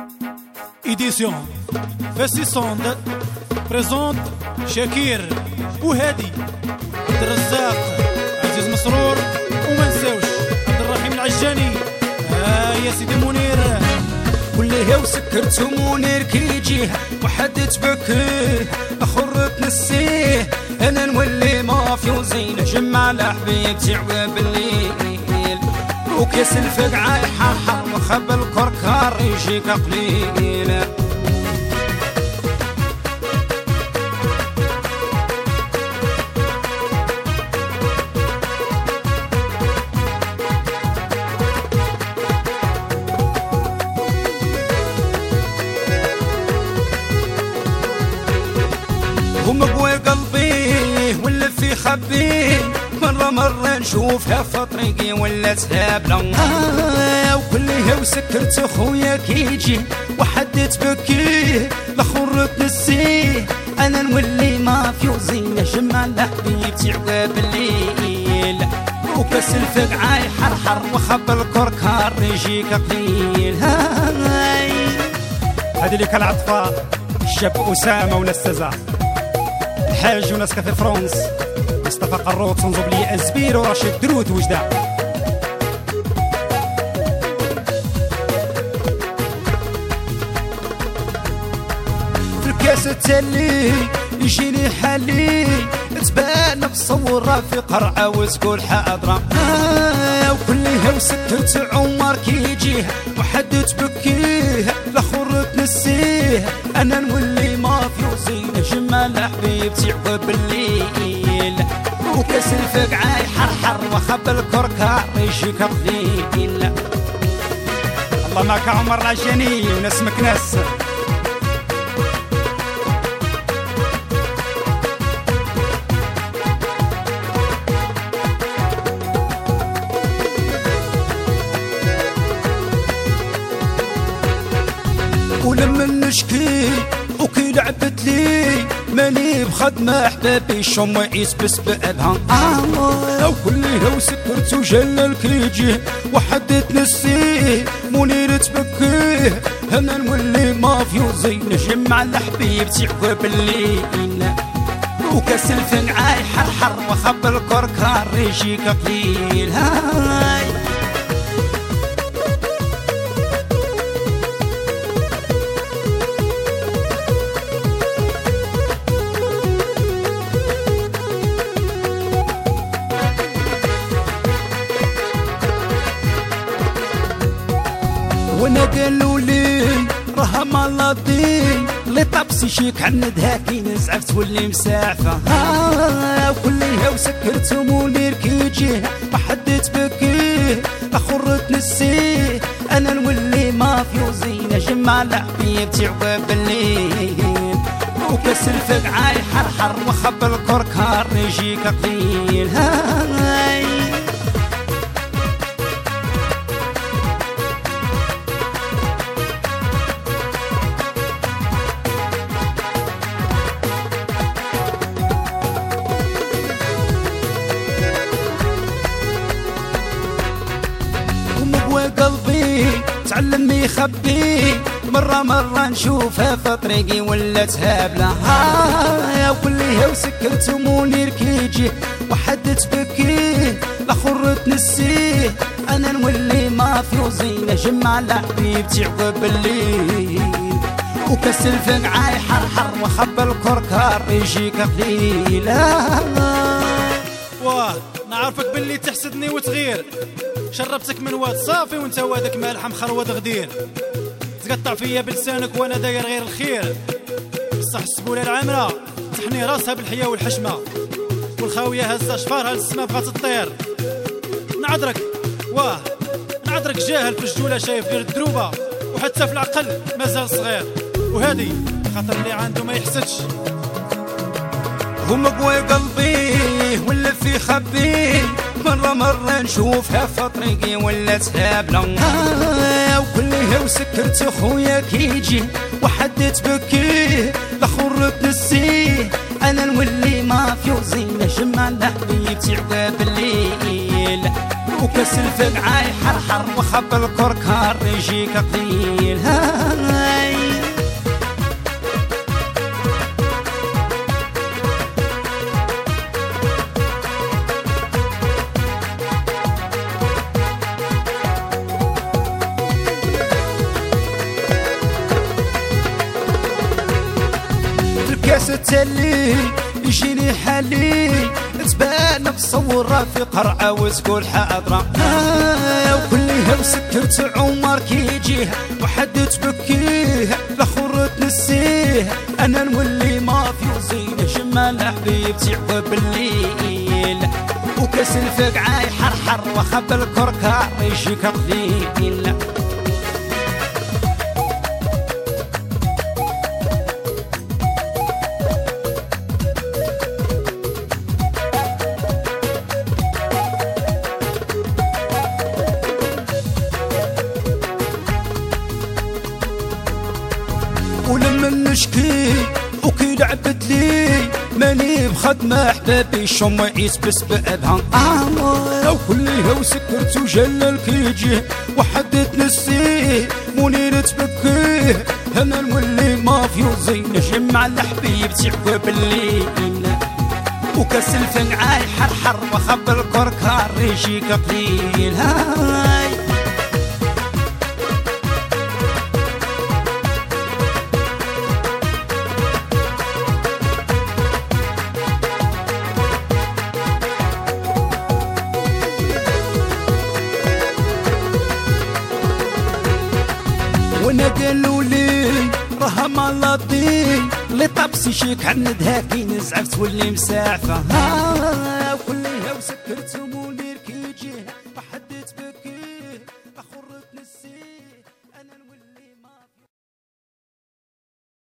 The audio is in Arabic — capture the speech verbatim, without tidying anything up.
Édition Fessi Sound présente شاكير وهادي عبد الرزاق عزيز مسرور وما نساوش عبد الرحيم العجاني. آه يا سيدي منير كلها وسكرت منير كيجيه وحد تبكيه اخر تنسيه انا نولي مافيوزي نجمع الحبيب تعوى بالليل وكاس الفقعه يحرحر وخب الكركر يجيك قليل. ومقوي قلبي ولا في خبي مرة مرة نشوفها في طريقي ولا تهابلة. آه وكلها وسكرت اخويا كيجي وحد تبكيه الاخر تنسيه انا نولي مافيوزي نجمع الحبيب تعوى بالليل وكاس الفقعه يحرحر وخب الكركر يجيك قليل. هذه اللي كالعطفة الشاب أسامة ونستزع الحاج وناس كافي فرونس مصطفى قروط صنزوب لي أزبير ورشيد درود وجدة. في الكاس التالي يجيني حالي تبان بصورة في قرعة وتقول حاضرة. آه وكلها وسكرت عمر كيجيه وحد تبكيه الاخر تنسيه انا نولي مافيوزي نجمع الحبيب تعوى بالليل وكاس الفقعه يحرحر وخب الكركر يجيك قليل. الله معك عمر العجاني ونسمك ناس. ولما نشكي وكي لعبت لي ماني بخدمة حبابي شم يسبس بأبها. آه وكلها وسكرت وجلل كيجيه وحد تنسيه منير تبكيه انا نولي مافيوزي نجمع الحبيب تعوى بالليل وكاس الفقعه يحرحر وخب الكركر يجيك قليل. هاي وانا قالوا لي راها مالطين اللي طابسي شيك عندها كي نزعف تولي مساعفه. آه وكلها وسكرت منير كيجيه وحد تبكيه اخر تنسيه انا نولي مافيوزي نجمع الحبيب تعوى بالليل وكاس الفقعه يحرحر وخب الكركر يجيك قليل. هاي قلبي تعلم يخبي مرة مرة نشوفها في طريقي ولا تهابلة. ها وكلها وسكرت منير كيجي وحد تبكيه الاخر تنسيه انا نولي مافيوزي نجمع الحبيب تعوى بالليل وكاس الفقعه يحرحر وخب الكركر يجيك قليل. واه نعرفك باللي تحسدني وتغير شربتك من واد صافي وانت وادك مالح مخروض غدير تقطع فيا بلسانك وانا داير غير الخير بصح السبوله العامره تحني راسها بالحياه والحشمه والخاويه هزه شفارها للسما بغات تطير. نعذرك واه نعذرك جاهل في الجوله شايف غير الدروبه وحتى في العقل مازال صغير وهادي خاطر اللي عنده ما يحسدش. ومقوي قلبي ولا في خبي مرة مرة نشوفها في طريقي ولا تهابلة. آه وكلها وسكرت اخويا كيجي وحد تبكيه الاخر تنسيه انا نولي مافيوزي نجمع الحبيب تعوى بالليل وكاس الفقعه يحرحر وخب الكركر يجيك قليل. حتى الليل يجيني حالي تبان بصورة في قرعة وتقول حاضرة آه وكلها وسكرت عمر كيجيه وحد تبكيه الاخر تنسيه انا نولي مافيوزي جمال حبيبتي عقب الليل وكاس الفقعة يحرحر وخب الكركار يجيك قليل ولما نشكي وكي لعبت لي ماني بخدمة حبابي شم يسبس بأبها آه وكلها وسكرت وجلل كيجيه وحد تنسيه منير تبكيه انا نولي مافيوزي نجمع لحبيبتي عقب الليل وكاس الفقعة يحرحر وخب الكركار يجيك قليل هاي وانا قالوا لي راه مالطين اللي طابسي شيك عند هاكي نزعفت واللي مساعفه ها كلها وسكرت